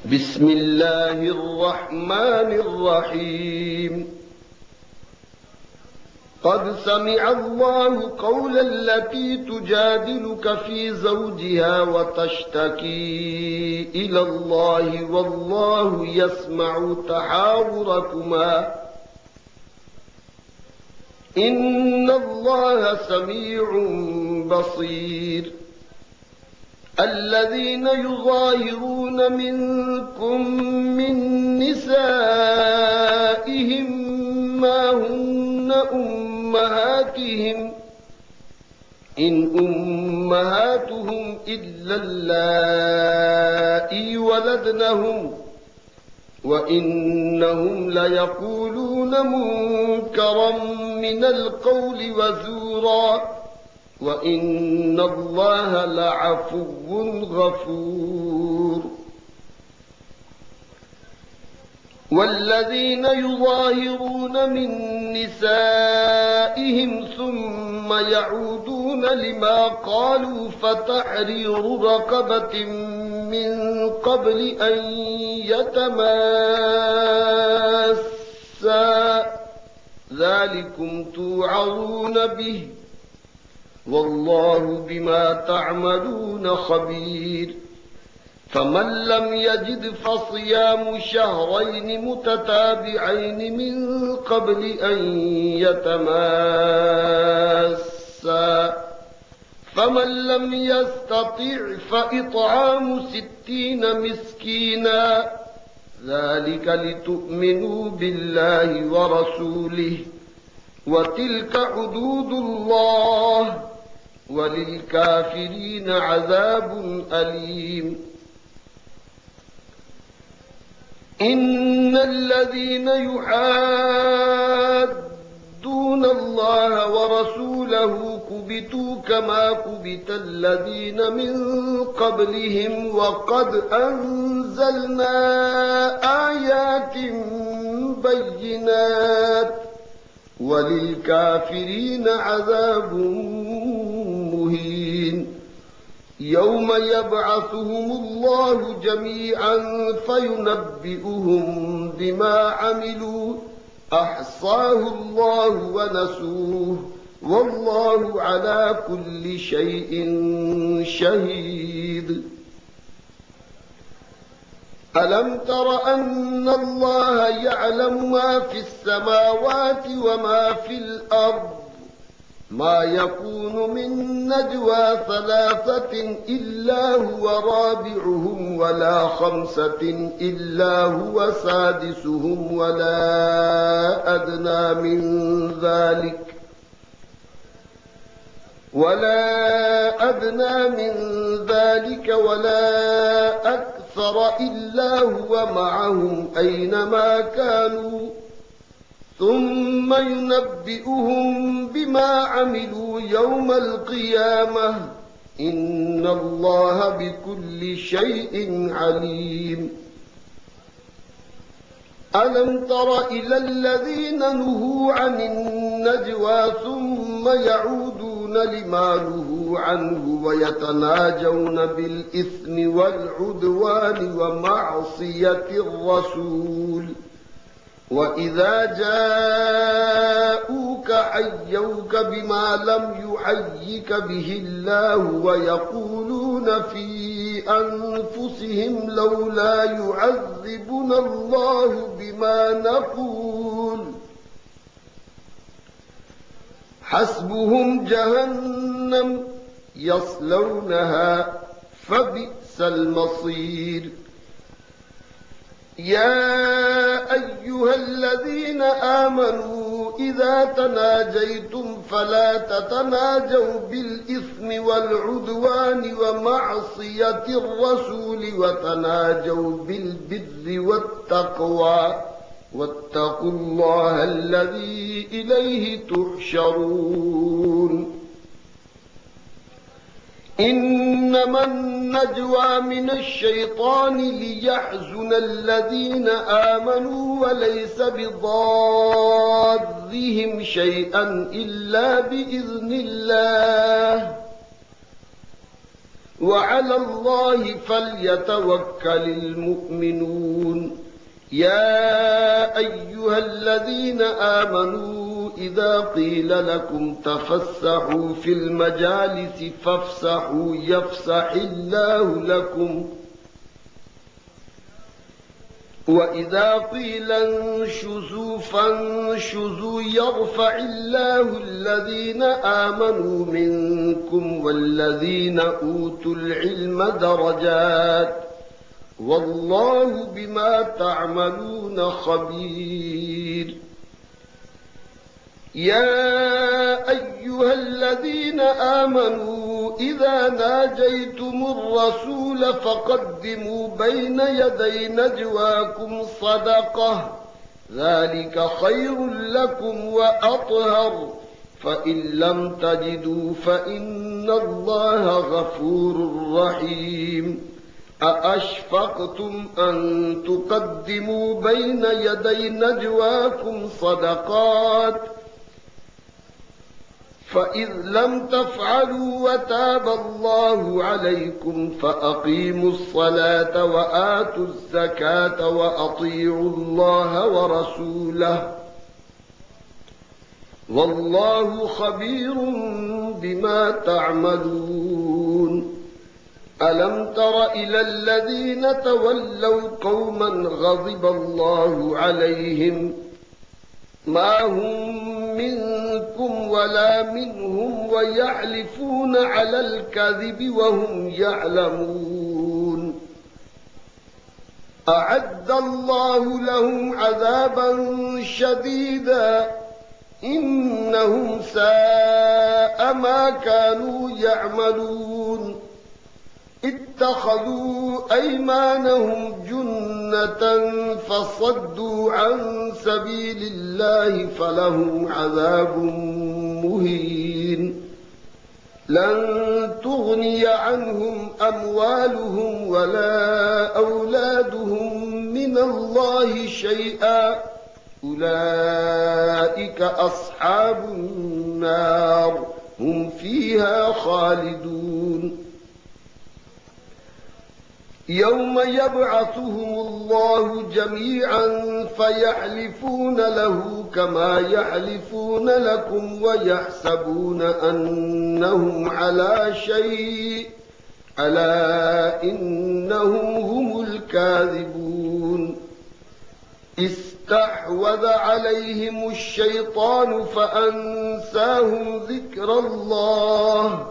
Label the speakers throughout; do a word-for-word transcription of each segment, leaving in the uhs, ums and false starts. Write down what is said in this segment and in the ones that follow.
Speaker 1: بسم الله الرحمن الرحيم قد سمع الله قول التي تجادلك في زوجها وتشتكي إلى الله والله يسمع تحاوركما إن الله سميع بصير الذين يظاهرون منكم من نسائهم ما هن أمهاتهم إن أمهاتهم إلا اللائي ولدنهم وإنهم ليقولون منكرا من القول وزورا وإن الله لعفو غفور والذين يظاهرون من نسائهم ثم يعودون لما قالوا فتحرير رقبة من قبل أن يتماسا ذلكم توعظون به والله بما تعملون خبير فمن لم يجد فصيام شهرين متتابعين من قبل أن يتماسا فمن لم يستطع فإطعام ستين مسكينا ذلك لتؤمنوا بالله ورسوله وتلك حدود الله وللكافرين عذاب أليم إن الذين يحادون الله ورسوله كبتوا كما كبت الذين من قبلهم وقد أنزلنا آيات بينات وللكافرين عذاب مهين يوم يبعثهم الله جميعا فينبئهم بما عملوا أحصاه الله ونسوه والله على كل شيء شهيد ألم تر أن الله يعلم ما في السماوات وما في الأرض ما يكون من نجوى ثلاثة إلا هو رابعهم ولا خمسة إلا هو سادسهم ولا أدنى من ذلك ولا أدنى من ذلك ولا أكثر إلا هو معهم أينما كانوا ثم ينبئهم بما عملوا يوم القيامة إن الله بكل شيء عليم ألم تر إلى الذين نهوا عن النجوى ثم يعودون لما نهوا عنه ويتناجون بالإثم والعدوان ومعصية الرسول وإذا جاءوك حيوك بما لم يحيك به الله ويقولون في أنفسهم لولا يعذبنا الله بما نقول حسبهم جهنم يصلونها فبئس المصير يا أيها الذين آمنوا إذا تناجيتم فلا تتناجوا بالإثم والعدوان ومعصية الرسول وتناجوا بالبر والتقوى واتقوا الله الذي إليه تحشرون إنما النجوى من الشيطان ليحزن الذين آمنوا وليس بضارهم شيئا إلا بإذن الله وعلى الله فليتوكل المؤمنون يا أيها الذين آمنوا إذا قيل لكم تفسحوا في المجالس فافسحوا يفسح الله لكم وإذا قيل انشزوا فانشزوا يرفع الله الذين آمنوا منكم والذين أوتوا العلم درجات والله بما تعملون خبير يا أيها الذين آمنوا إذا ناجيتم الرسول فقدموا بين يدي نجواكم صدقة ذلك خير لكم وأطهر فإن لم تجدوا فإن الله غفور رحيم أأشفقتم أن تقدموا بين يدي نجواكم صدقات فإذ لم تفعلوا وتاب الله عليكم فأقيموا الصلاة وآتوا الزكاة وأطيعوا الله ورسوله والله خبير بما تعملون ألم تر إلى الذين تولوا قوما غضب الله عليهم ما هم منكم ولا منهم ويحلفون على الكذب وهم يعلمون أعد الله لهم عذابا شديدا إنهم ساء ما كانوا يعملون اتخذوا أيمانهم جنة فصدوا عن سبيل الله فلهم عذاب مهين لن تغني عنهم أموالهم ولا أولادهم من الله شيئا أولئك أصحاب النار هم فيها خالدون يوم يبعثهم الله جميعا فيحلفون له كما يحلفون لكم ويحسبون أنهم على شيء ألا إنهم هم الكاذبون استحوذ عليهم الشيطان فأنساهم ذكر الله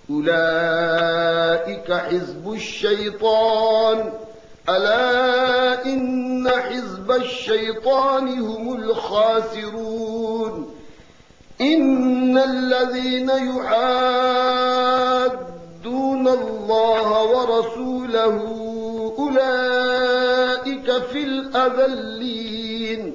Speaker 1: أولئك حزب الشيطان ألا إن حزب الشيطان هم الخاسرون إن الذين يحادون الله ورسوله أولئك في الأذلين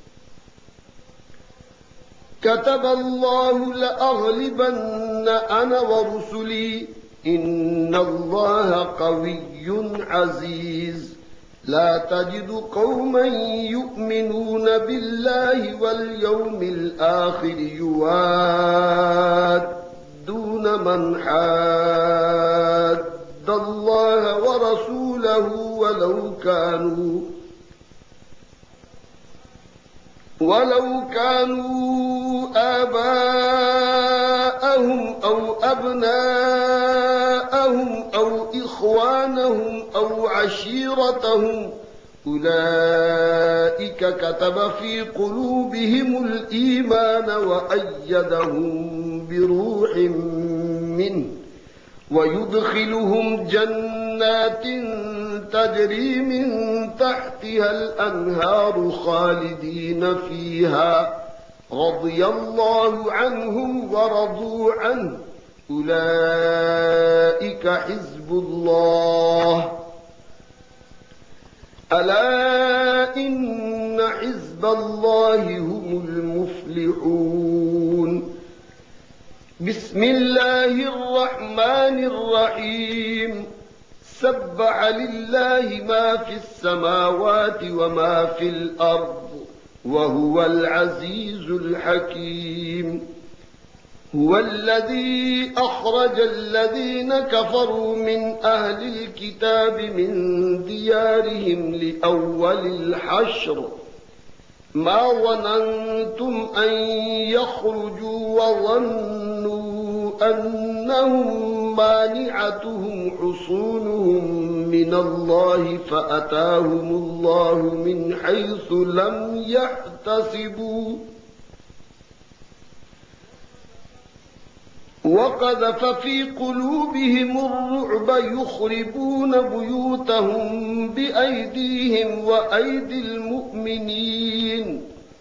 Speaker 1: كتب الله لأغلبن أنا ورسلي إن الله قوي عزيز لا تجد قوما يؤمنون بالله واليوم الآخر يوادون من حاد الله ورسوله ولو كانوا ولو كانوا آباءهم أو أبناءهم أو إخوانهم أو عشيرتهم أولئك كتب في قلوبهم الإيمان وأيدهم بروح منه ويدخلهم جنات تجري من تحتها الأنهار خالدين فيها رضي الله عنهم ورضوا عنه أولئك حزب الله ألا إن حزب الله هم المفلحون بسم الله الرحمن الرحيم سبح لله ما في السماوات وما في الأرض وهو العزيز الحكيم هو الذي أخرج الذين كفروا من أهل الكتاب من ديارهم لأول الحشر ما ظننتم أن يخرجوا وظنوا أنهم مانعتهم حصونهم من الله فأتاهم الله من حيث لم يحتسبوا وقذف في قلوبهم الرعب يخربون بيوتهم بأيديهم وأيدي المؤمنين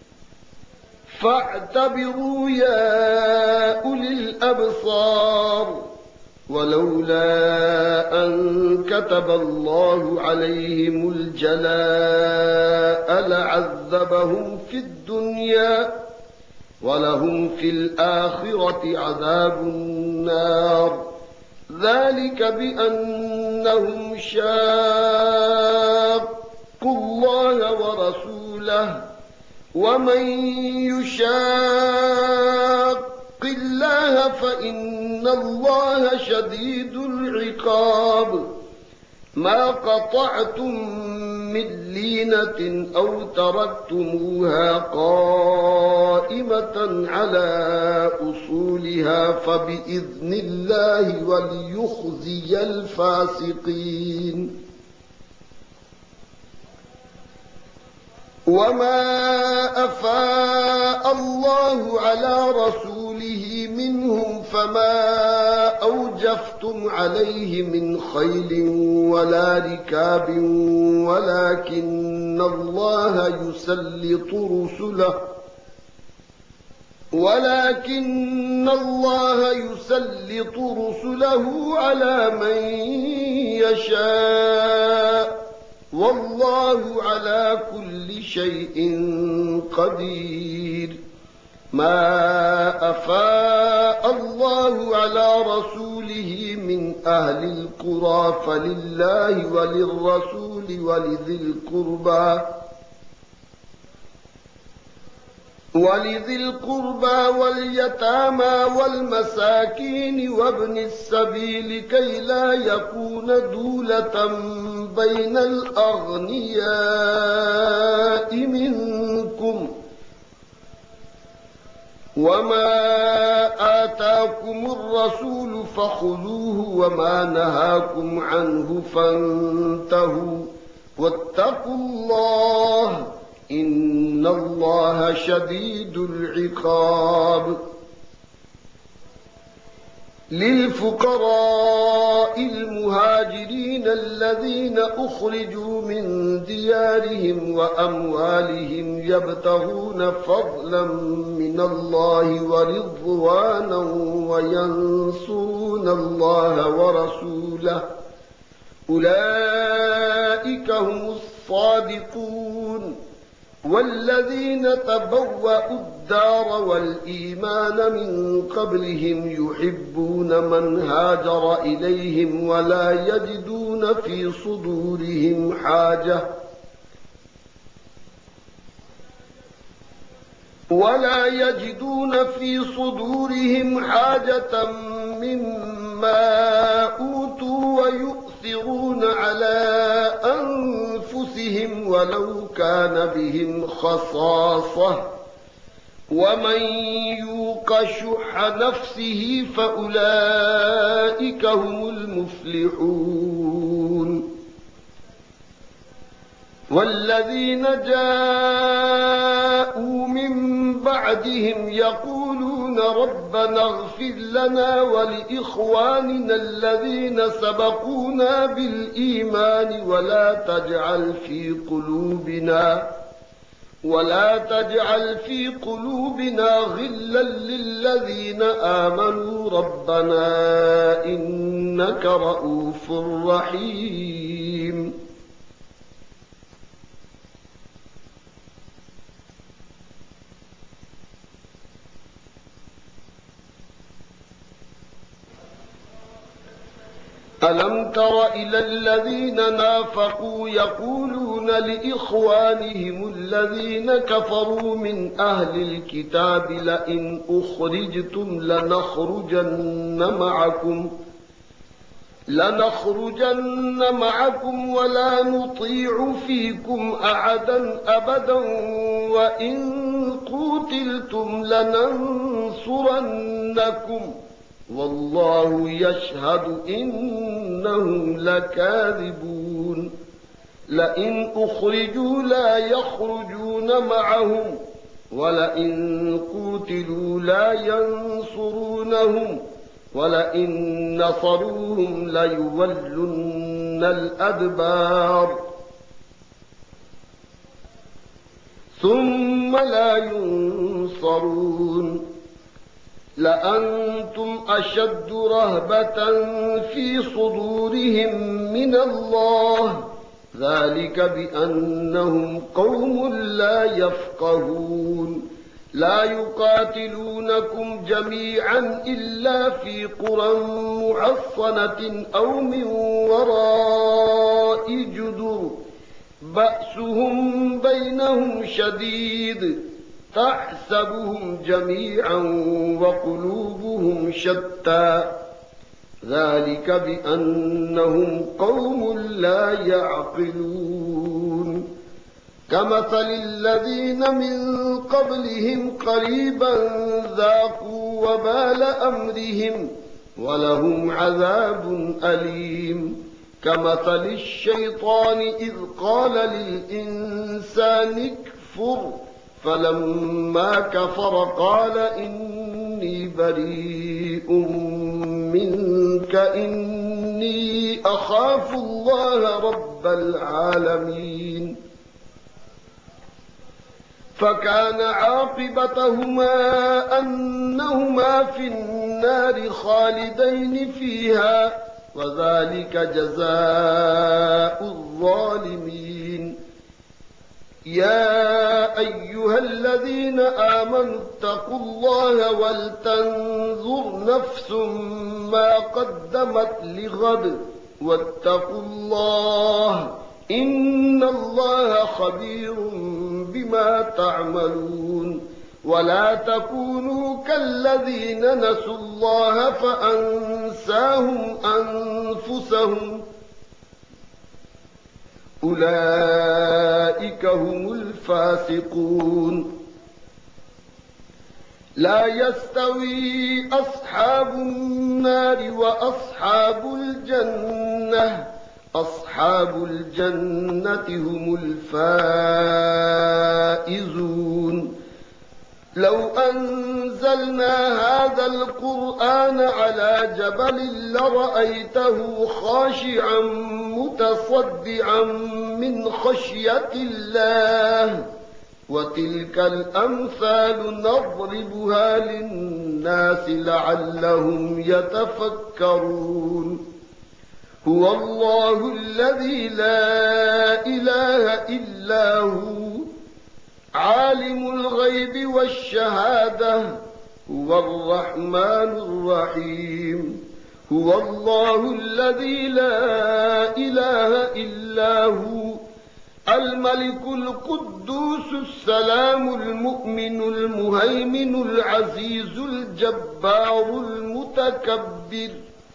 Speaker 1: فاعتبروا يا أولي الأبصار ولولا أن كتب الله عليهم الجلاء لعذبهم في الدنيا ولهم في الآخرة عذاب النار ذلك بأنهم شاقوا الله ورسوله ومن يشاق الله فإن الله شديد العقاب ما قطعتم من لينة أو تركتموها قائمة على أصولها فبإذن الله وليخزي الفاسقين وما أفاء الله على رسوله منهم فما أوجفتم عليه من خيل ولا ركاب ولكن الله يسلط رسله ولكن الله يسلط رسله على من يشاء والله على كل شيء قدير ما أفاء الله على رسوله من أهل القرى فلله وللرسول ولذي القربى ولذي القربى واليتامى والمساكين وابن السبيل كي لا يكون دولة بين الأغنياء منكم وما آتاكم الرسول فخذوه وما نهاكم عنه فانتهوا واتقوا الله إن الله شديد العقاب للفقراء المهاجرين الذين أخرجوا من ديارهم وأموالهم يبتغون فضلا من الله ورضوانا وينصرون الله ورسوله أولئك هم الصادقون والذين تبوأوا الدار والإيمان من قبلهم يحبون من هاجر إليهم ولا يجدون في صدورهم حاجة ولا يجدون في صدورهم حاجة مما أوتوا ويؤثرون على أنفسهم ولو كان بهم خصاصة ومن يوق شح نفسه فأولئك هم المفلحون والذين جاءوا من بعدهم يقولون ربنا اغفر لنا ولإخواننا الذين سبقونا بالإيمان ولا تجعل في قلوبنا ولا تجعل في قلوبنا غلا للذين آمنوا ربنا إنك رؤوف رحيم ألم تر إلى الذين نافقوا يقولون لإخوانهم الذين كفروا من أهل الكتاب لئن أخرجتم لنخرجن معكم لنخرجن معكم ولا نطيع فيكم أحدا أبدا وإن قتلتم لننصرنكم والله يشهد إنهم لكاذبون لئن أخرجوا لا يخرجون معهم ولئن قتلوا لا ينصرونهم ولئن نصروهم ليولن الأدبار ثم لا ينصرون لأنتم أشد رهبة في صدورهم من الله ذلك بأنهم قوم لا يفقهون لا يقاتلونكم جميعا إلا في قرى محصنة أو من وراء جدر بأسهم بينهم شديد تحسبهم جميعا وقلوبهم شتى ذلك بأنهم قوم لا يعقلون كمثل الذين من قبلهم قريبا ذاقوا وبال أمرهم ولهم عذاب أليم كمثل الشيطان إذ قال للإنسان اكفر فلما كفر قال إني بريء منك إني أخاف الله رب العالمين فكان عاقبتهما أنهما في النار خالدين فيها وذلك جزاء الظالمين يا أيها الذين آمنوا اتقوا الله ولتنظر نفس ما قدمت لغد واتقوا الله إن الله خبير بما تعملون ولا تكونوا كالذين نسوا الله فأنساهم أنفسهم أولئك هم الفاسقون لا يستوي أصحاب النار وأصحاب الجنة أصحاب الجنة هم الفائزون لو أنزلنا هذا القرآن على جبل لرأيته خاشعا متصدعا من خشية الله وتلك الأمثال نضربها للناس لعلهم يتفكرون هو الله الذي لا إله إلا هو عالم الغيب والشهادة هو الرحمن الرحيم هو الله الذي لا إله إلا هو الملك القدوس السلام المؤمن المهيمن العزيز الجبار المتكبر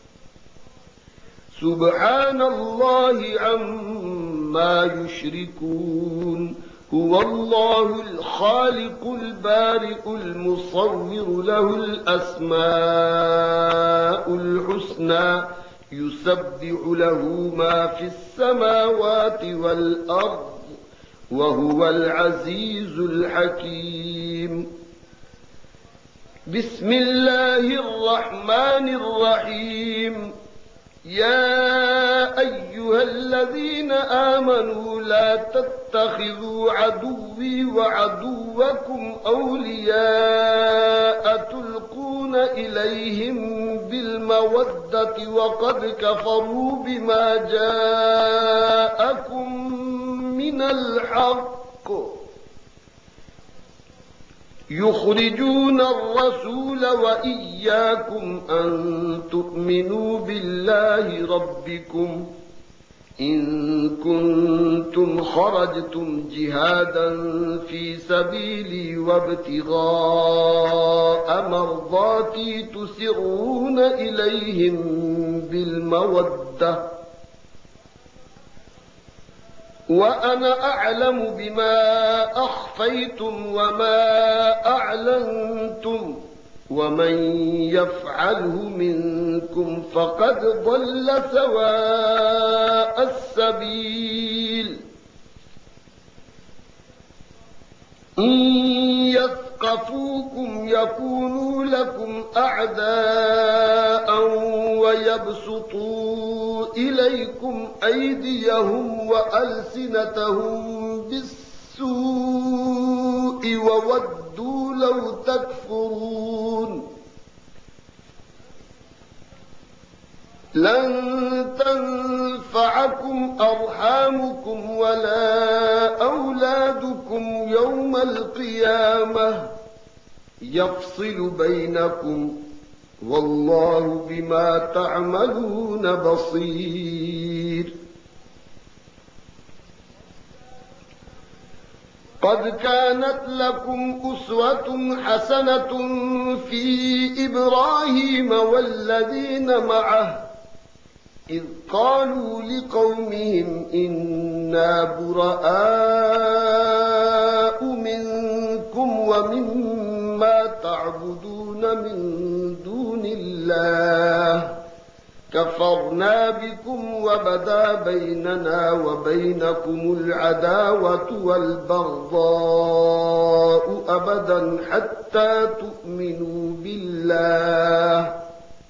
Speaker 1: سبحان الله عما يشركون هو الله الخالق البارئ المصور له الأسماء الحسنى يسبح له ما في السماوات والأرض وهو العزيز الحكيم بسم الله الرحمن الرحيم يا أيها الذين آمنوا لا تتخذوا عدوي وعدوكم أولياء تلقون إليهم بالمودة وقد كفروا بما جاءكم من الحق يخرجون الرسول وإياكم أن تؤمنوا بالله ربكم إن كنتم خرجتم جهادا في سبيلي وابتغاء مرضاتي تسرون إليهم بالمودة وأنا أعلم بما أخفيتم وما أعلنتم ومن يفعله منكم فقد ضل سواء السبيل إن يثقفوكم يكونوا لكم أعداء ويبسطوا إليكم أيديهم وألسنتهم بالسوء وودوا لو تكفرون لن تنفعكم أرحامكم ولا أولادكم يوم القيامة يفصل بينكم والله بما تعملون بصير قد كانت لكم أسوة حسنة في إبراهيم والذين معه إذ قالوا لقومهم إنا براء منكم ومما تعبدون من دون الله كفرنا بكم وبدا بيننا وبينكم العداوة والبغضاء أبدا حتى تؤمنوا بالله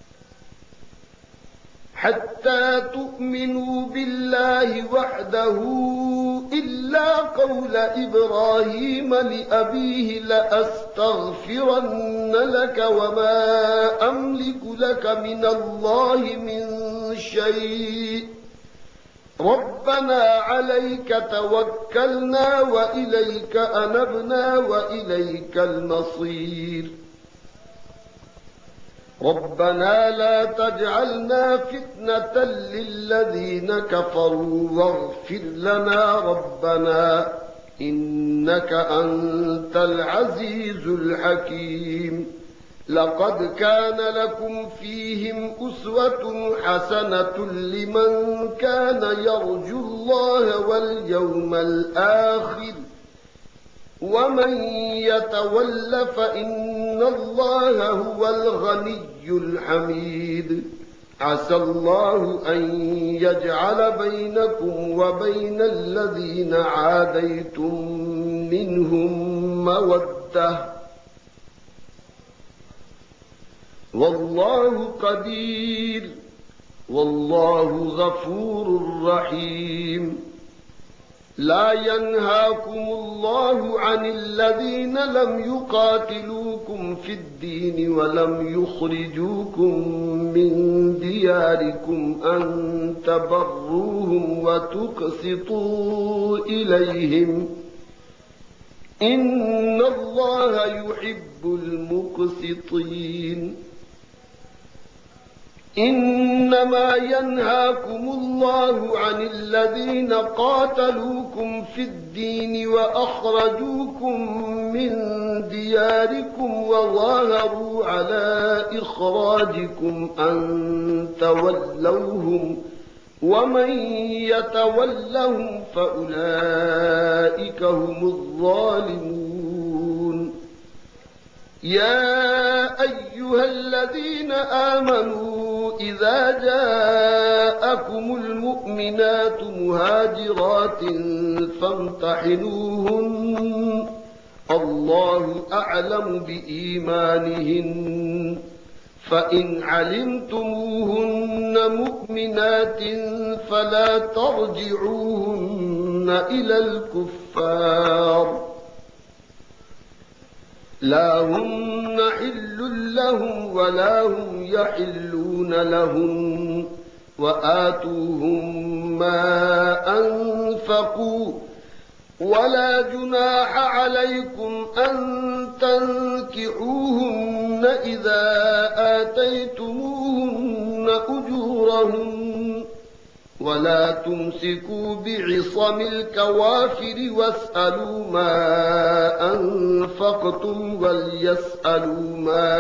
Speaker 1: حتى تؤمنوا بالله وحده إلا قول إبراهيم لأبيه لأستغفرن لك وما أملك لك من الله من شيء ربنا عليك توكلنا وإليك أنبنا وإليك المصير ربنا لا تجعلنا فتنة للذين كفروا واغفر لنا ربنا إنك أنت العزيز الحكيم لقد كان لكم فيهم أسوة حسنة لمن كان يرجو الله واليوم الآخر ومن يتول فإن الله هو الغني الحميد عسى الله أن يجعل بينكم وبين الذين عاديتم منهم مودة والله قدير والله غفور رحيم لا ينهاكم الله عن الذين لم يقاتلوكم في الدين ولم يخرجوكم من دياركم أن تبروهم وتقسطوا إليهم إن الله يحب المقسطين إنما ينهاكم الله عن الذين قاتلوكم في الدين وأخرجوكم من دياركم وظاهروا على إخراجكم أن تولوهم ومن يتولهم فأولئك هم الظالمون يا أيها الذين آمنوا إذا جاءكم المؤمنات مهاجرات فامتحنوهن الله أعلم بإيمانهن فإن علمتموهن مؤمنات فلا ترجعوهن إلى الكفار لا هن حل لهم ولا هم يحلون لهم وآتوهم ما أنفقوا ولا جناح عليكم أن تنكحوهن إذا آتيتموهن أجورهن ولا تمسكوا بعصم الكوافر واسألوا ما أنفقتم وليسألوا ما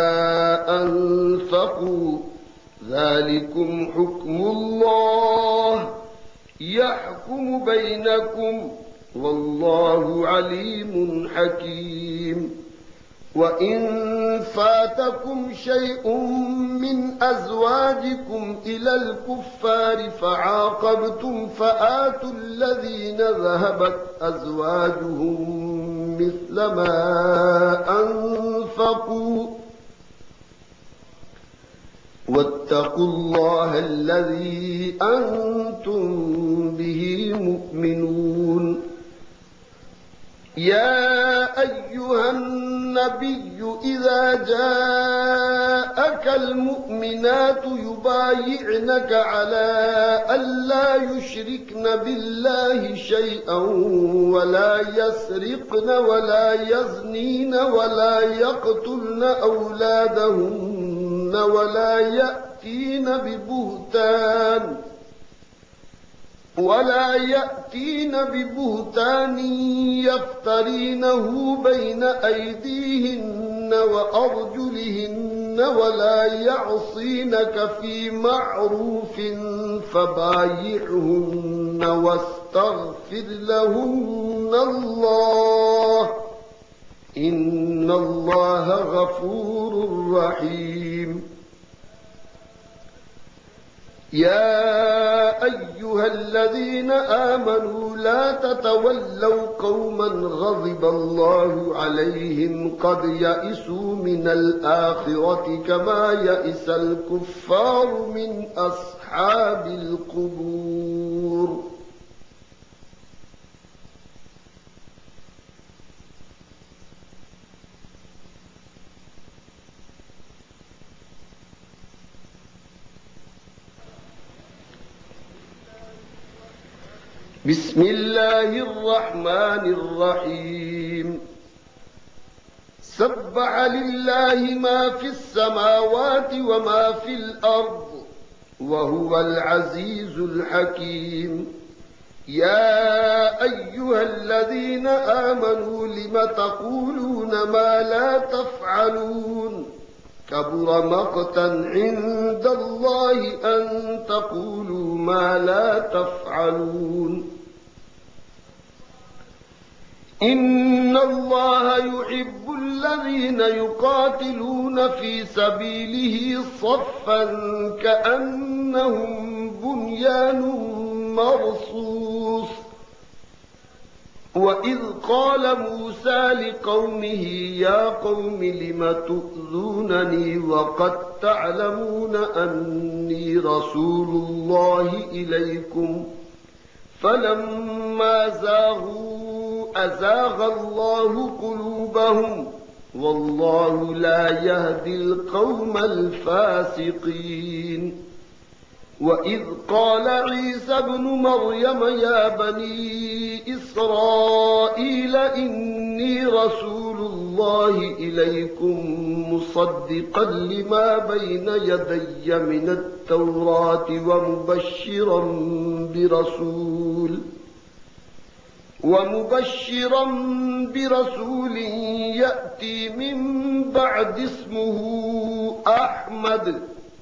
Speaker 1: أنفقوا ذلكم حكم الله يحكم بينكم والله عليم حكيم. وإن فاتكم شيء من أزواجكم إلى الكفار فعاقبتم فآتوا الذين ذهبت أزواجهم مثل ما أنفقوا واتقوا الله الذي أنتم به مؤمنون. يا أيها النبي إذا جاءك المؤمنات يبايعنك على ألا يشركن بالله شيئا ولا يسرقن ولا يزنين ولا يقتلن أولادهن ولا يأتين ببهتان ولا يأتين ببهتان يفترينه بين أيديهن وأرجلهن ولا يعصينك في معروف فبايعهن واستغفر لهن الله إن الله غفور رحيم. يا أيها الذين آمنوا لا تتولوا قوما غضب الله عليهم قد يئسوا من الآخرة كما يئس الكفار من أصحاب القبور. بسم الله الرحمن الرحيم. سبح لله ما في السماوات وما في الأرض وهو العزيز الحكيم. يا أيها الذين آمنوا لم تقولون ما لا تفعلون كبر مقتا عند الله أن تقولوا ما لا تفعلون. إن الله يحب الذين يقاتلون في سبيله صفا كأنهم بنيان مرصوص. وإذ قال موسى لقومه يا قوم لم تؤذونني وقد تعلمون أني رسول الله إليكم فلما زاغوا أزاغ الله قلوبهم والله لا يهدي القوم الفاسقين. وإذ قال عيسى ابن مريم يا بني إسرائيل إني رسول الله إليكم مصدقا لما بين يدي من التوراة ومبشرا برسول ومبشرا برسول يأتي من بعد اسمه أحمد.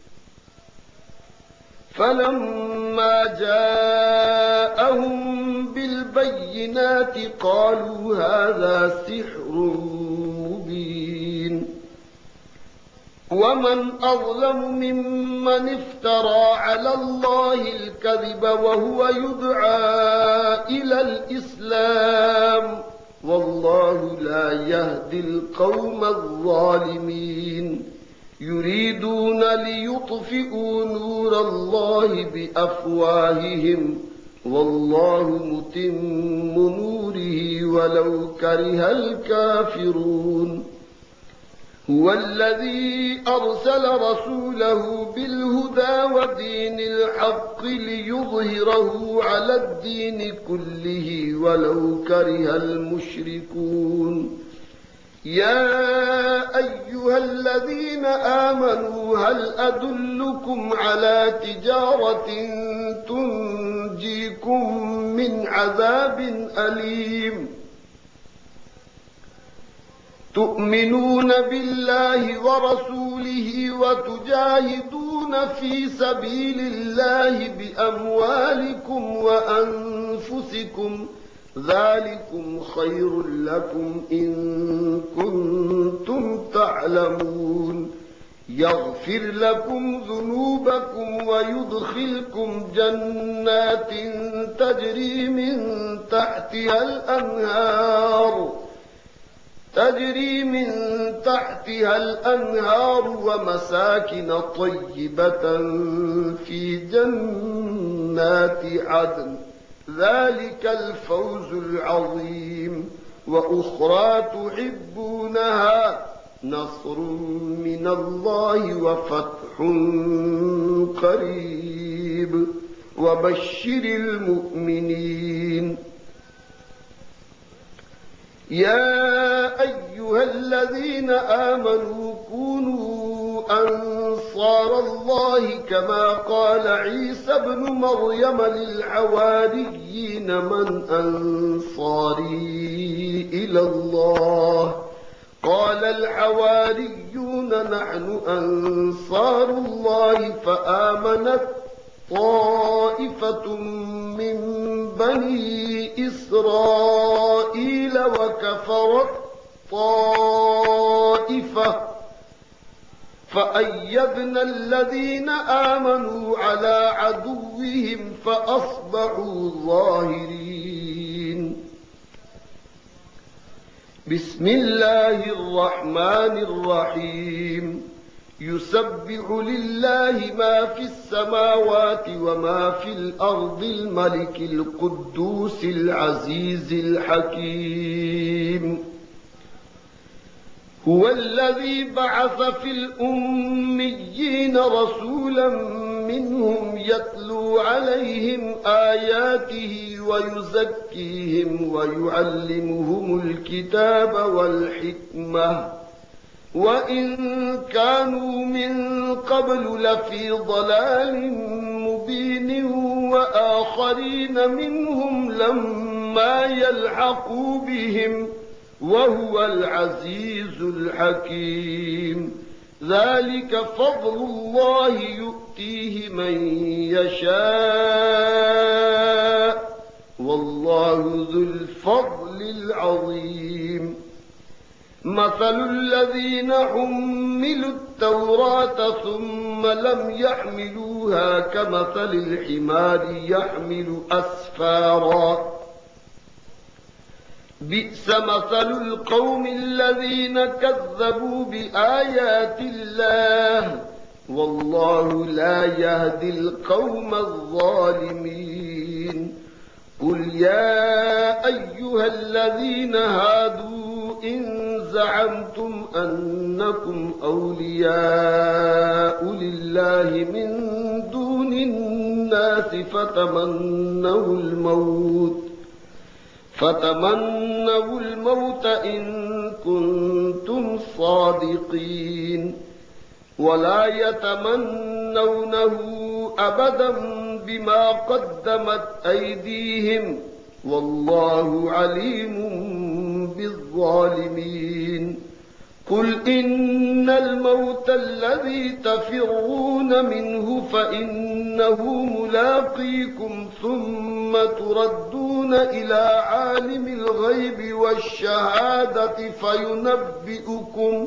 Speaker 1: فلما جاءهم بالبينات قالوا هذا سحر مبين. ومن أظلم ممن افترى على الله الكذب وهو يدعى إلى الإسلام والله لا يهدي القوم الظالمين. يريدون ليطفئوا نور الله بأفواههم والله متم نوره ولو كره الكافرون. هو الذي أرسل رسوله بالهدى ودين الحق ليظهره على الدين كله ولو كره المشركون يا أيها الذين آمنوا هل أدلكم على تجارة تنجيكم من عذاب أليم تؤمنون بالله ورسوله وتجاهدون في سبيل الله بأموالكم وأنفسكم ذلكم خير لكم إن كنتم تعلمون يغفر لكم ذنوبكم ويدخلكم جنات تجري من تحتها الأنهار تجري من تحتها الأنهار ومساكن طيبة في جنات عدن ذلك الفوز العظيم وأخرى تحبونها نصر من الله وفتح قريب وبشر المؤمنين يا أيها الذين آمنوا كونوا أنصار الله كما قال عيسى ابن مريم للحواريين من أنصاري إلى الله قال الحواريون نحن أنصار الله فآمنت طائفة من بني إسرائيل وكفرت طائفة فأيدنا الذين آمنوا على عدوهم فأصبحوا ظاهرين بسم الله الرحمن الرحيم يسبح لله ما في السماوات وما في الأرض الملك القدوس العزيز الحكيم هو الذي بعث في الأميين رسولا منهم يتلو عليهم آياته ويزكيهم ويعلمهم الكتاب والحكمة وإن كانوا من قبل لفي ضلال مبين وآخرين منهم لما يلحقوا بهم وهو العزيز الحكيم ذلك فضل الله يؤتيه من يشاء والله ذو الفضل العظيم مثل الذين حملوا التوراة ثم لم يحملوها كمثل الحمار يحمل أسفارا بئس مثل القوم الذين كذبوا بآيات الله والله لا يهدي القوم الظالمين قل يا أيها الذين هادوا إن زعمتم أنكم أولياء لله من دون الناس فتمنوا الموت فتمنوا الموت إن كنتم صادقين ولا يتمنونه أبدا بما قدمت أيديهم والله عليم بالظالمين قل إن الموت الذي تفرون منه فإنه ملاقيكم ثم تردون إلى عالم الغيب والشهادة فينبئكم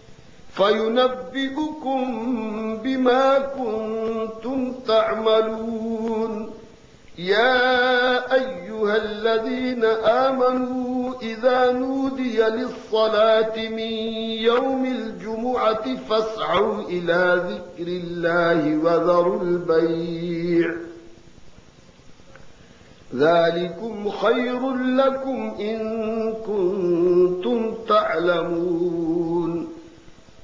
Speaker 1: فينبئكم بما كنتم تعملون يا أيها الذين آمنوا إذا نودي للصلاة من يوم الجمعة فاسعوا إلى ذكر الله وذروا البيع ذلكم خير لكم إن كنتم تعلمون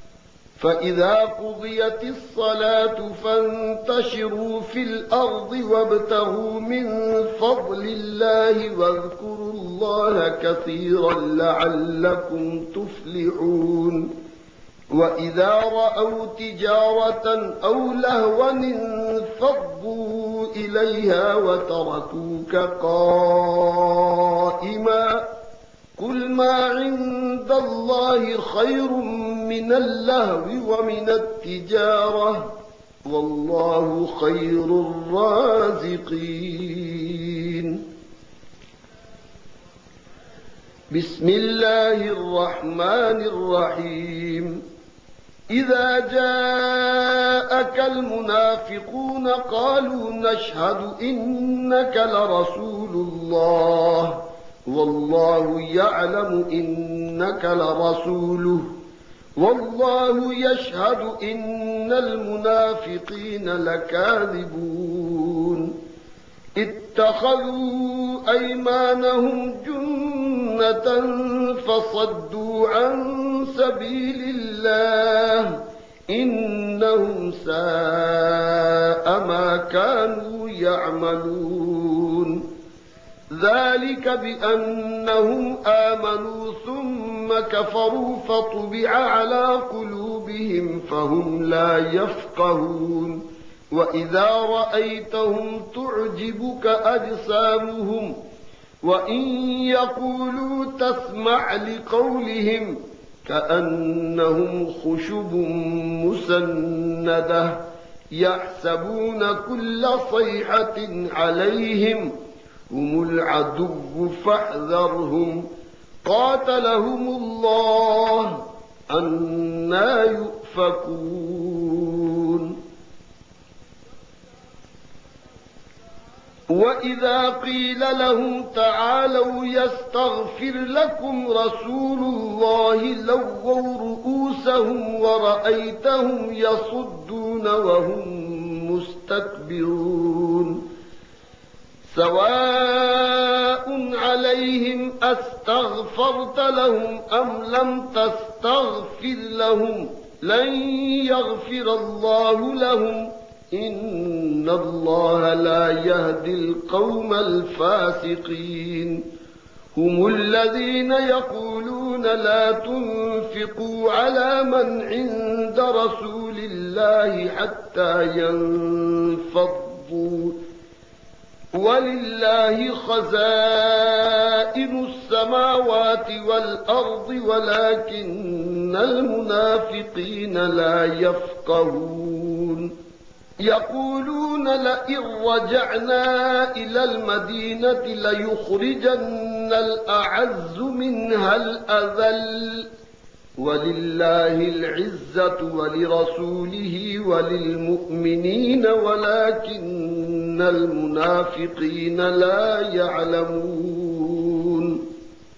Speaker 1: فإذا قضيت الصلاة فانتشروا في الأرض وابتغوا من فضل الله واذكروا الله كثيرا لعلكم تفلحون وإذا رأوا تجارة أو لهوا انفضوا إليها وتركوك قائما قل ما عند الله خير من اللهو ومن التجارة والله خير الرازقين. بسم الله الرحمن الرحيم. إذا جاءك المنافقون قالوا نشهد إنك لرسول الله والله يعلم إنك لرسوله والله يشهد إن المنافقين لكاذبون اتخذوا أيمانهم جنة فصدوا عن سبيل الله إنهم ساء ما كانوا يعملون ذلك بأنهم آمنوا ثم كفروا فطبع على قلوبهم فهم لا يفقهون وإذا رأيتهم تعجبك أجسامهم وإن يقولوا تسمع لقولهم كأنهم خشب مسندة يحسبون كل صيحة عليهم هم العدو فاحذرهم قاتلهم الله أنى يؤفكون. وإذا قيل لهم تعالوا يستغفر لكم رسول الله لووا رؤوسهم ورأيتهم يصدون وهم مستكبرون سواء عليهم أستغفرت لهم أم لم تستغفر لهم لن يغفر الله لهم إن الله لا يهدي القوم الفاسقين. هم الذين يقولون لا تنفقوا على من عند رسول الله حتى ينفضوا ولله خزائن السماوات والأرض ولكن المنافقين لا يفقهون يقولون لئن رجعنا إلى المدينة ليخرجن الأعز منها الأذل ولله العزة ولرسوله وللمؤمنين ولكن المنافقين لا يعلمون.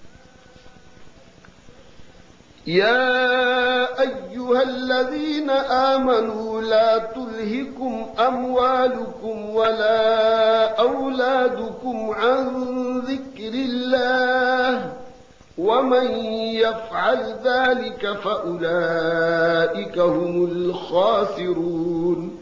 Speaker 1: يا أيها الذين آمنوا لا تلهكم أموالكم ولا أولادكم عن ذكر الله ومن يفعل ذلك فأولئك هم الخاسرون.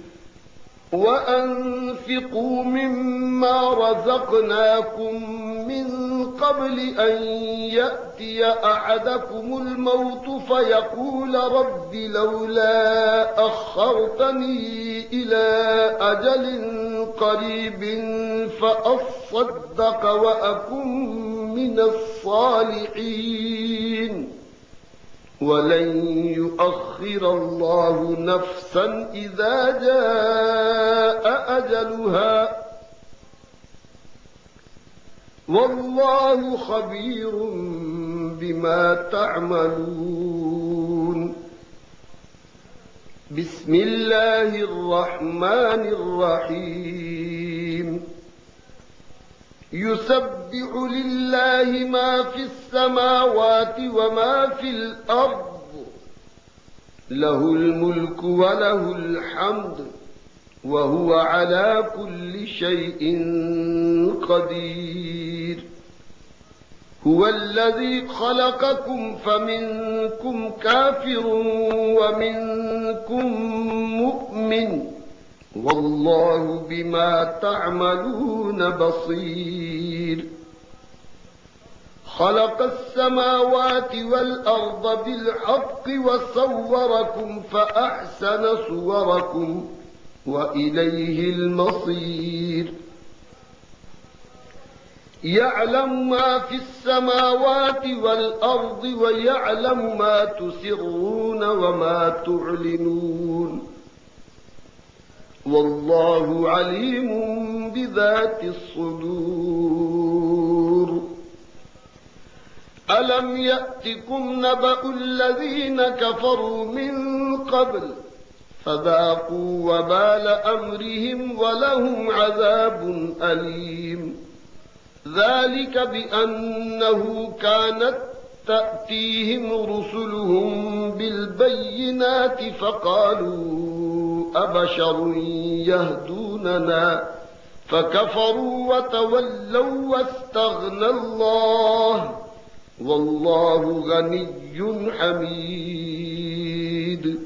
Speaker 1: وأنفقوا مما رزقناكم من قبل أن يأتي أحدكم الموت فيقول رب لولا أخرتني إلى أجل قريب فأصدق وأكن من الصالحين ولن يؤخر الله نفسا إذا جاء أجلها والله خبير بما تعملون. بسم الله الرحمن الرحيم. يسبح لله ما في السماوات وما في الأرض له الملك وله الحمد وهو على كل شيء قدير. هو الذي خلقكم فمنكم كافر ومنكم مؤمن والله بما تعملون بصير خلق السماوات والأرض بالحق وصوركم فأحسن صوركم وإليه المصير يعلم ما في السماوات والأرض ويعلم ما تسرون وما تعلنون والله عليم بذات الصدور ألم يأتكم نبأ الذين كفروا من قبل فذاقوا وبال أمرهم ولهم عذاب أليم ذلك بأنه كانت تأتيهم رسلهم بالبينات فقالوا أبشر يهدوننا فكفروا وتولوا واستغنى الله والله غني حميد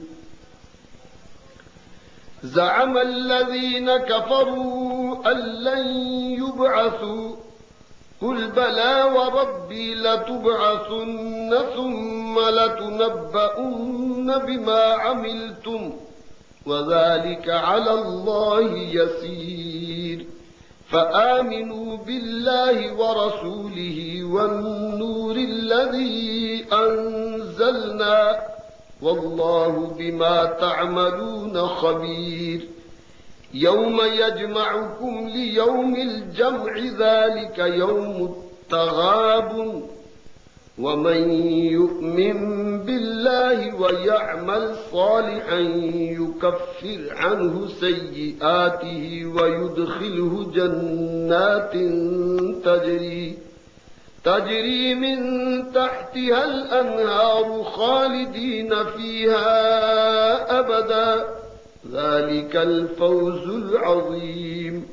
Speaker 1: زعم الذين كفروا أن لن يبعثوا قل بلى وربي لتبعثن ثم لتنبؤن بما عملتم وذلك على الله يسير فآمنوا بالله ورسوله والنور الذي أنزلنا والله بما تعملون خبير يوم يجمعكم ليوم الجمع ذلك يوم التغابن ومن يؤمن بالله ويعمل صالحا يكفر عنه سيئاته ويدخله جنات تجري تجري من تحتها الأنهار خالدين فيها أبدا ذلك الفوز العظيم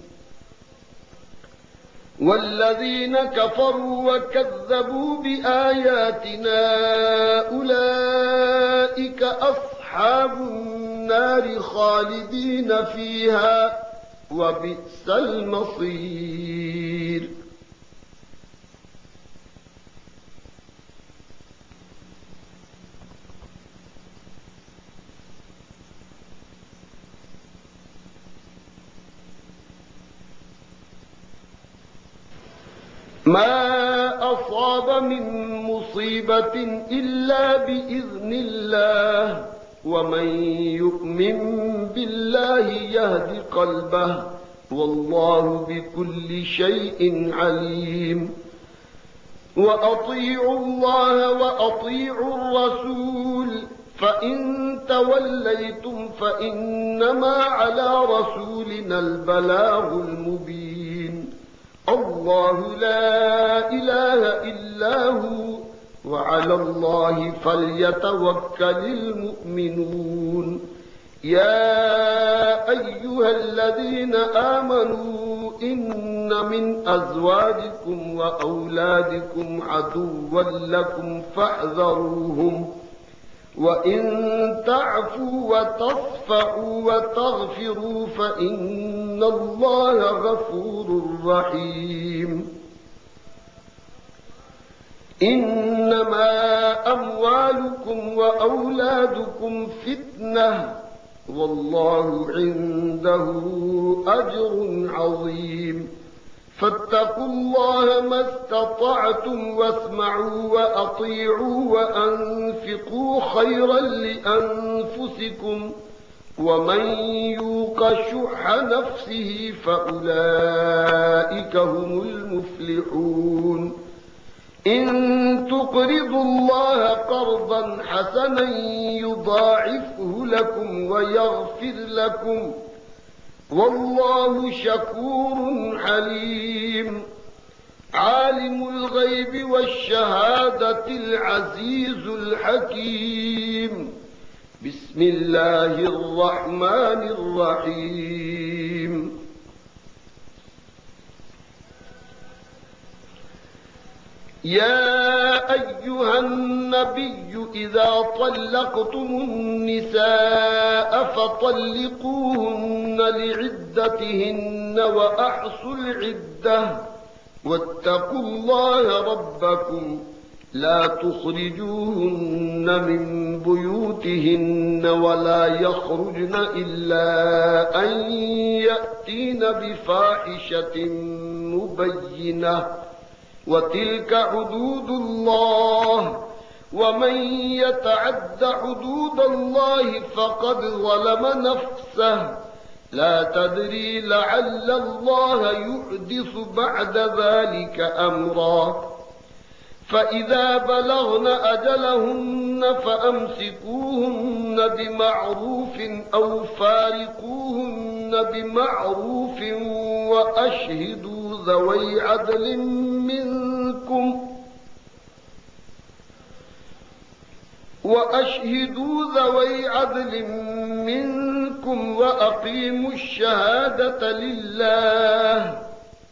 Speaker 1: والذين كفروا وكذبوا بآياتنا أولئك أصحاب النار خالدين فيها وبئس المصير ما أصاب من مصيبة إلا بإذن الله ومن يؤمن بالله يهد قلبه والله بكل شيء عليم وأطيعوا الله وأطيعوا الرسول فإن توليتم فإنما على رسولنا البلاغ المبين الله لا إله إلا هو وعلى الله فليتوكل المؤمنون يا أيها الذين آمنوا إن من أزواجكم وأولادكم عدوا لكم فاحذروهم وإن تعفوا وتصفحوا وتغفروا فإن الله غفور رحيم إنما أموالكم وأولادكم فتنة والله عنده أجر عظيم فاتقوا الله ما استطعتم واسمعوا وأطيعوا وأنفقوا خيرا لأنفسكم ومن يوق شح نفسه فأولئك هم المفلحون إن تقرضوا الله قرضا حسنا يضاعفه لكم ويغفر لكم والله شكور حليم عالم الغيب والشهادة العزيز الحكيم بسم الله الرحمن الرحيم يا أيها النبي إذا طلقتم النساء فطلقوهن لعدتهن وأحصوا العدة واتقوا الله ربكم لا تخرجوهن من بيوتهن ولا يخرجن إلا أن يأتين بفاحشة مبينة وتلك حدود الله ومن يتعد حدود الله فقد ظلم نفسه لا تدري لعل الله يحدث بعد ذلك أمرا فإذا بلغن أجلهن فأمسكوهن بمعروف أو فارقوهن بمعروف وأشهدوا ذوي عدل منكم وأشهدوا ذوي عدل منكم وأقيموا الشهادة لله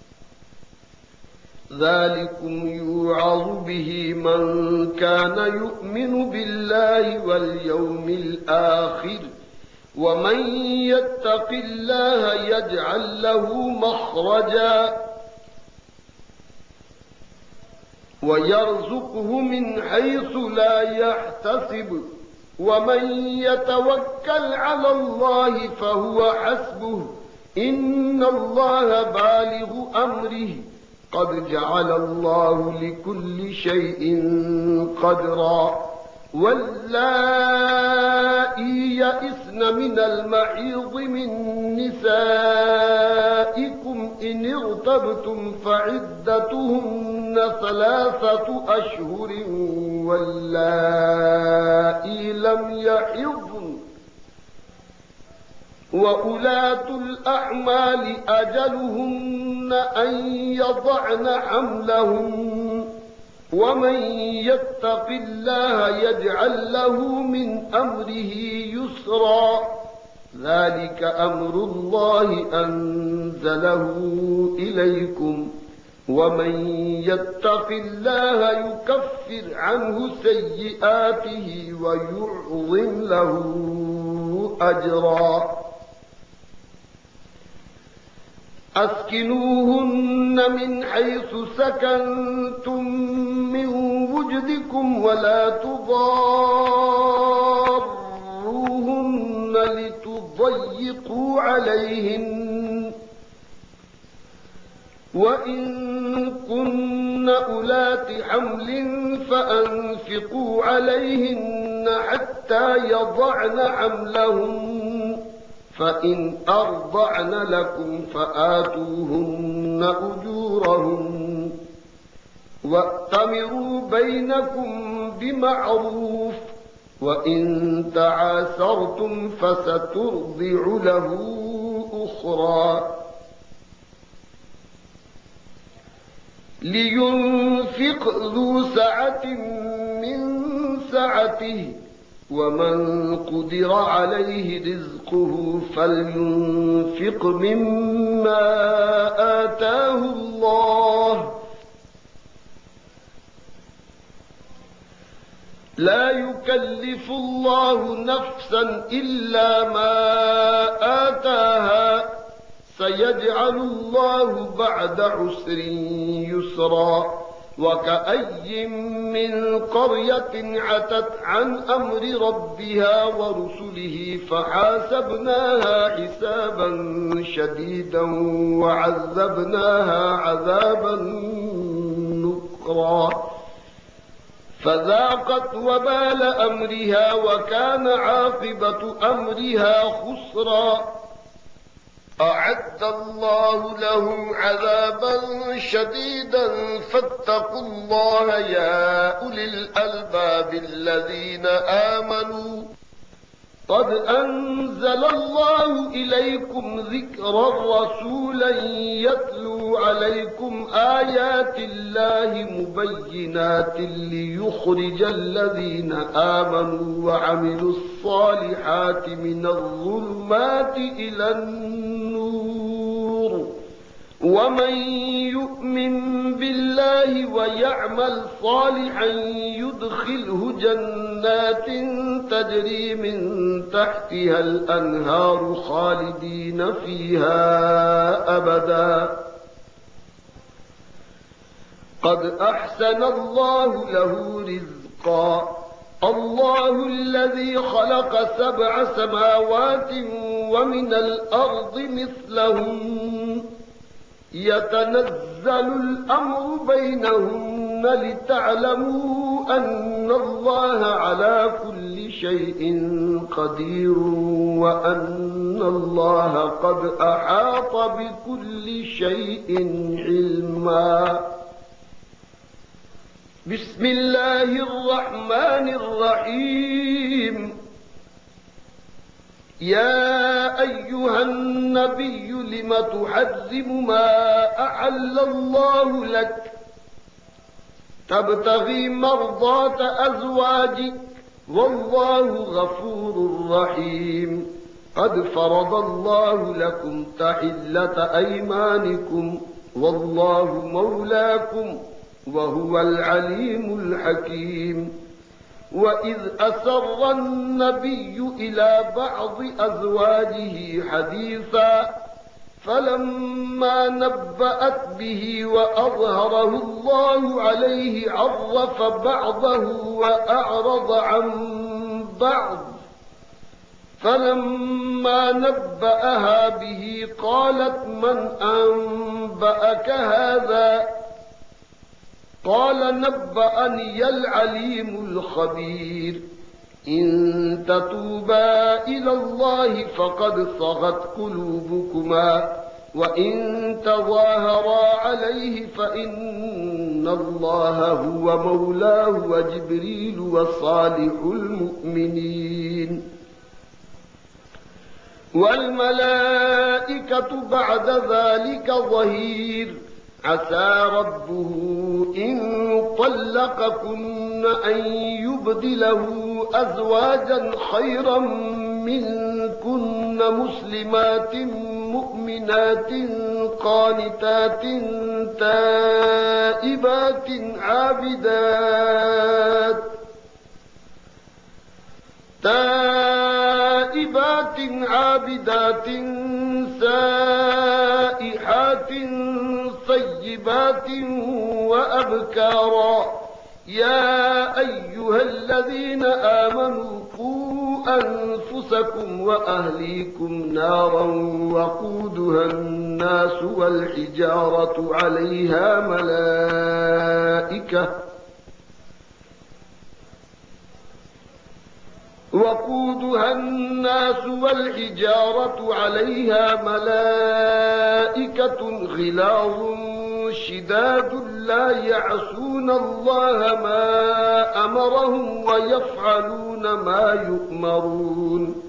Speaker 1: ذلكم يوعظ به من كان يؤمن بالله واليوم الآخر ومن يتق الله يجعل له مخرجا ويرزقه من حيث لا يحتسب ومن يتوكل على الله فهو حسبه إن الله بالغ أمره قد جعل الله لكل شيء قدرا واللائي يئسن من المحيض من نسائكم إن ارتبتم فعدتهن ثلاثة أشهر واللائي لم يحضن وأولاة الأحمال أجلهن أن يضعن حملهن ومن يتق الله يجعل له من أمره يسرا ذلك أمر الله أنزله إليكم ومن يتق الله يكفر عنه سيئاته ويعظم له أجرا أسكنوهن من حيث سكنتم من وجدكم ولا تضاروهن لتضيقوا عليهن وإن كن أولات حمل فأنفقوا عليهن حتى يضعن حملهن فإن أرضعن لكم فآتوهن أجورهن وأتمروا بينكم بمعروف وإن تعاسرتم فسترضع له أخرى لينفق ذو سعة من سعته ومن قدر عليه رزقه فلينفق مما آتاه الله لا يكلف الله نفسا إلا ما آتاها سيجعل الله بعد عسر يسرا وكأي من قرية عتت عن أمر ربها ورسله فحاسبناها حسابا شديدا وعذبناها عذابا نكرا فذاقت وبال أمرها وكان عاقبة أمرها خسرا أعد الله لهم عذابا شديدا فاتقوا الله يا أولي الألباب الذين آمنوا قد أنزل الله إليكم ذكرا رسولا يتلو عليكم آيات الله مبينات ليخرج الذين آمنوا وعملوا الصالحات من الظلمات إلى النور ومن يؤمن بالله ويعمل صالحا يدخله جنات تجري من تحتها الأنهار خالدين فيها أبدا قد أحسن الله له رزقا الله الذي خلق سبع سماوات ومن الأرض مثلهن يتنزل الأمر بينهن لتعلموا أن الله على كل شيء قدير وأن الله قد أحاط بكل شيء علما. بسم الله الرحمن الرحيم. يا أيها النبي لم تحرم ما أحل الله لك تبتغي مرضات أزواجك والله غفور رحيم. قد فرض الله لكم تحلة أيمانكم والله مولاكم وهو العليم الحكيم. وإذ أسر النبي إلى بعض أزواجه حديثا فلما نبأت به وأظهره الله عليه عرف بعضه وأعرض عن بعض فلما نبأها به قالت من أنبأك هذا قال نبأني العليم الخبير. إن تتوبا إلى الله فقد صغت قلوبكما وإن تظاهرا عليه فإن الله هو مولاه وجبريل وصالح المؤمنين والملائكة بعد ذلك ظهير. عسى ربه إن طلقكن أن يبدله أزواجا خيرا منكن مسلمات مؤمنات قانتات تائبات عابدات تائبات عابدات سائحات طيبات وأبكارا. يا أيها الذين آمنوا قوا أنفسكم وأهليكم نارا وقودها الناس والحجارة عليها ملائكة وقودها الناس والحجارة عليها ملائكة غلاظ شداد لا يعصون الله ما أمرهم ويفعلون ما يؤمرون.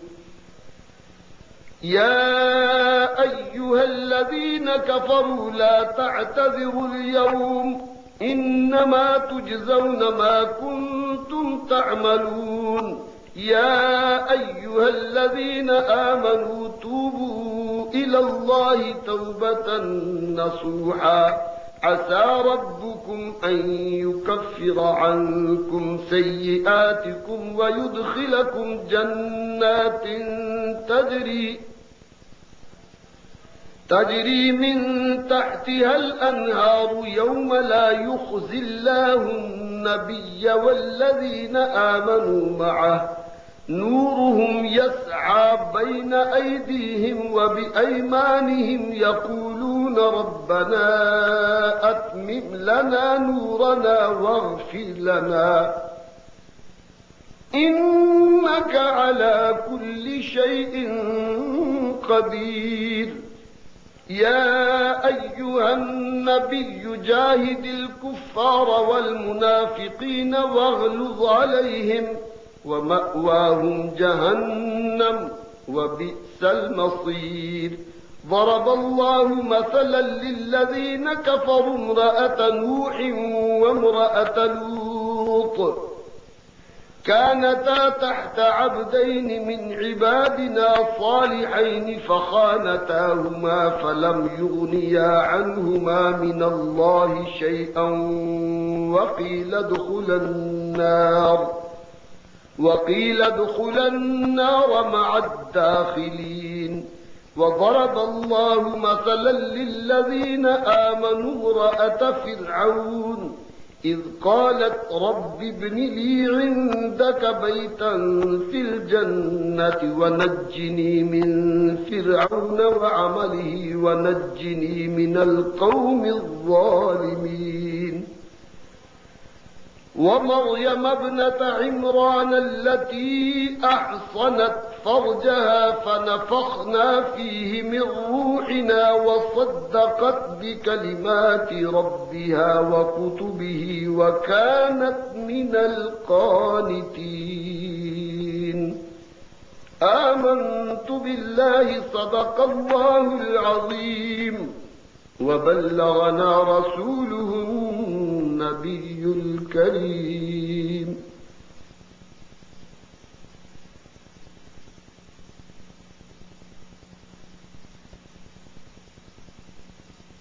Speaker 1: يا أيها الذين كفروا لا تعتذروا اليوم إنما تجزون ما كنتم تعملون. يا أيها الذين آمنوا توبوا إلى الله توبة نصوحا عسى ربكم أن يكفر عنكم سيئاتكم ويدخلكم جنات تجري تجري من تحتها الأنهار يوم لا يخزي الله النبي والذين آمنوا معه نورهم يسعى بين أيديهم وبأيمانهم يقولون ربنا أتمم لنا نورنا واغفر لنا إنك على كل شيء قدير. يا أيها النبي جاهد الكفار والمنافقين واغلظ عليهم ومأواهم جهنم وبئس المصير. ضرب الله مثلا للذين كفروا امرأة نوح وامرأة لوط كانتا تحت عبدين من عبادنا صالحين فخانتاهما فلم يغنيا عنهما من الله شيئا وقيل ادخلا النار وقيل ادخلا النار مع الداخلين. وضرب الله مثلا للذين آمنوا امرأة فرعون إذ قالت رب ابن لي عندك بيتا في الجنة ونجني من فرعون وعمله ونجني من القوم الظالمين. ومريم ابنة عمران التي أحصنت فرجها فنفخنا فيه من روحنا وصدقت بكلمات ربها وكتبه وكانت من القانتين. آمنت بالله صدق الله العظيم وبلغنا رسوله النبي الكريم.